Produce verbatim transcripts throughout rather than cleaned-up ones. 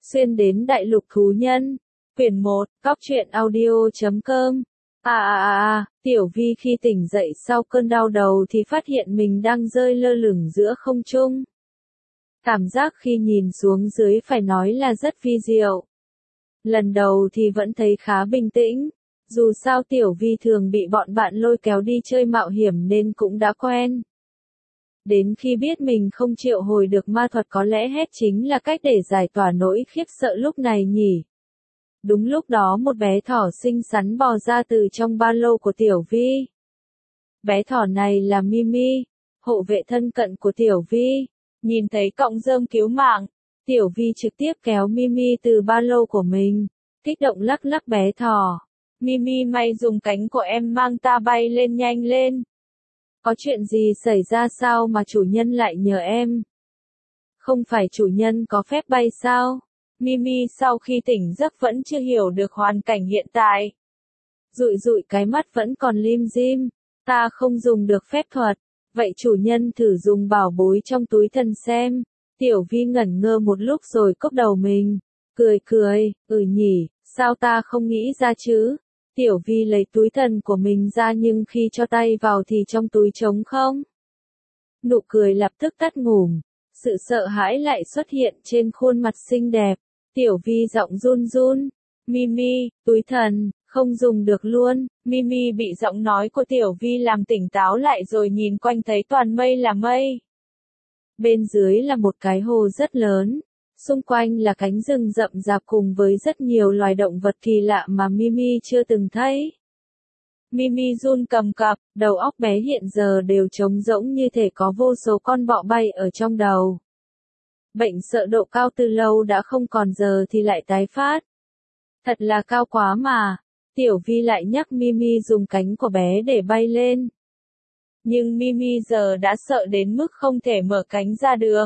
Xuyên đến đại lục thú nhân. Quyển một, Cóc truyện audio chấm com. À à à à, Tiểu Vi khi tỉnh dậy sau cơn đau đầu thì phát hiện mình đang rơi lơ lửng giữa không trung. Cảm giác khi nhìn xuống dưới phải nói là rất vi diệu. Lần đầu thì vẫn thấy khá bình tĩnh. Dù sao Tiểu Vi thường bị bọn bạn lôi kéo đi chơi mạo hiểm nên cũng đã quen. Đến khi biết mình không triệu hồi được ma thuật có lẽ hết chính là cách để giải tỏa nỗi khiếp sợ lúc này nhỉ. Đúng lúc đó một bé thỏ xinh xắn bò ra từ trong ba lô của Tiểu Vi. Bé thỏ này là Mimi, hộ vệ thân cận của Tiểu Vi. Nhìn thấy cọng rơm cứu mạng, Tiểu Vi trực tiếp kéo Mimi từ ba lô của mình, kích động lắc lắc bé thỏ. Mimi, mày dùng cánh của em mang ta bay lên, nhanh lên. Có chuyện gì xảy ra sao mà chủ nhân lại nhờ em? Không phải chủ nhân có phép bay sao? Mimi sau khi tỉnh giấc vẫn chưa hiểu được hoàn cảnh hiện tại. Dụi dụi cái mắt vẫn còn lim dim. Ta không dùng được phép thuật. Vậy chủ nhân thử dùng bảo bối trong túi thần xem. Tiểu Vi ngẩn ngơ một lúc rồi cốc đầu mình. Cười cười, ừ nhỉ, sao ta không nghĩ ra chứ? Tiểu Vi lấy túi thần của mình ra nhưng khi cho tay vào thì trong túi trống không. Nụ cười lập tức tắt ngủm. Sự sợ hãi lại xuất hiện trên khuôn mặt xinh đẹp. Tiểu Vi giọng run run. Mimi, túi thần, không dùng được luôn. Mimi bị giọng nói của Tiểu Vi làm tỉnh táo lại rồi nhìn quanh thấy toàn mây là mây. Bên dưới là một cái hồ rất lớn. Xung quanh là cánh rừng rậm rạp cùng với rất nhiều loài động vật kỳ lạ mà Mimi chưa từng thấy. Mimi run cầm cập, đầu óc bé hiện giờ đều trống rỗng như thể có vô số con bọ bay ở trong đầu. Bệnh sợ độ cao từ lâu đã không còn giờ thì lại tái phát. Thật là cao quá mà. Tiểu Vi lại nhắc Mimi dùng cánh của bé để bay lên. Nhưng Mimi giờ đã sợ đến mức không thể mở cánh ra được.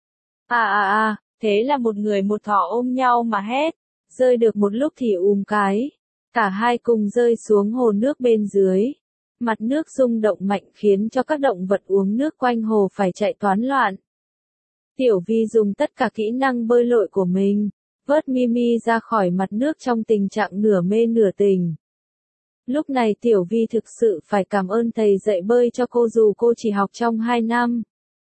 À à à, thế là một người một thỏ ôm nhau mà hét. Rơi được một lúc thì ùm cái. Cả hai cùng rơi xuống hồ nước bên dưới. Mặt nước rung động mạnh khiến cho các động vật uống nước quanh hồ phải chạy toán loạn. Tiểu Vi dùng tất cả kỹ năng bơi lội của mình, vớt Mimi ra khỏi mặt nước trong tình trạng nửa mê nửa tỉnh. Lúc này Tiểu Vi thực sự phải cảm ơn thầy dạy bơi cho cô dù cô chỉ học trong hai năm.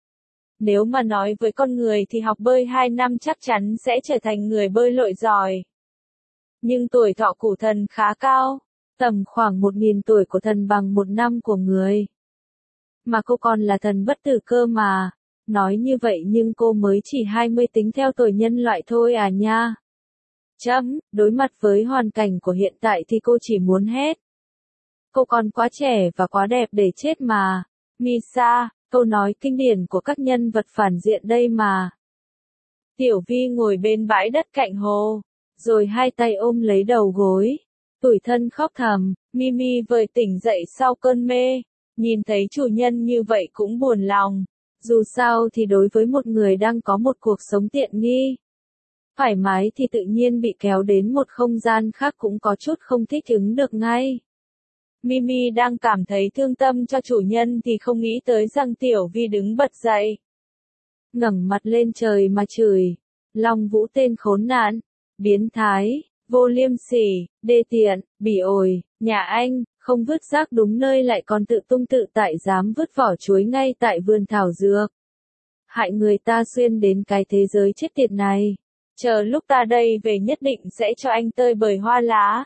Nếu mà nói với con người thì học bơi hai năm chắc chắn sẽ trở thành người bơi lội giỏi. Nhưng tuổi thọ của thần khá cao, tầm khoảng một nghìn tuổi của thần bằng một năm của người. Mà cô còn là thần bất tử cơ mà. Nói như vậy nhưng cô mới chỉ hai mươi tính theo tuổi nhân loại thôi à nha. Chấm, đối mặt với hoàn cảnh của hiện tại thì cô chỉ muốn hét. Cô còn quá trẻ và quá đẹp để chết mà. Misa, câu nói kinh điển của các nhân vật phản diện đây mà. Tiểu Vi ngồi bên bãi đất cạnh hồ, rồi hai tay ôm lấy đầu gối. Tủi thân khóc thầm, Mimi vời tỉnh dậy sau cơn mê. Nhìn thấy chủ nhân như vậy cũng buồn lòng. Dù sao thì đối với một người đang có một cuộc sống tiện nghi, thoải mái thì tự nhiên bị kéo đến một không gian khác cũng có chút không thích ứng được ngay. Mimi đang cảm thấy thương tâm cho chủ nhân thì không nghĩ tới rằng Tiểu Vi đứng bật dậy. Ngẩng mặt lên trời mà chửi. Long Vũ tên khốn nạn, biến thái, vô liêm sỉ, đê tiện, bỉ ổi, nhà anh, không vứt rác đúng nơi lại còn tự tung tự tại dám vứt vỏ chuối ngay tại vườn thảo dược. Hại người ta xuyên đến cái thế giới chết tiệt này. Chờ lúc ta đây về nhất định sẽ cho anh tơi bời hoa lá.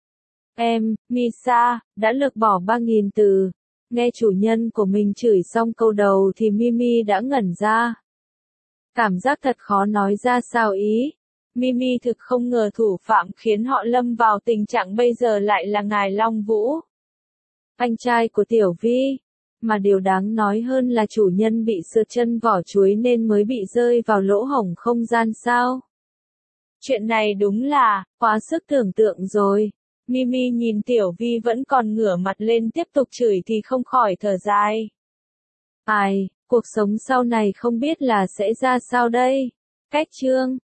Em, Misa, đã lược bỏ ba nghìn từ. Nghe chủ nhân của mình chửi xong câu đầu thì Mimi đã ngẩn ra. Cảm giác thật khó nói ra sao ý. Mimi thực không ngờ thủ phạm khiến họ lâm vào tình trạng bây giờ lại là ngài Long Vũ, anh trai của Tiểu Vi. Mà điều đáng nói hơn là chủ nhân bị sượt chân vỏ chuối nên mới bị rơi vào lỗ hổng không gian sao. Chuyện này đúng là quá sức tưởng tượng rồi. Mimi nhìn Tiểu Vi vẫn còn ngửa mặt lên tiếp tục chửi thì không khỏi thở dài. Ai, cuộc sống sau này không biết là sẽ ra sao đây. Cách chương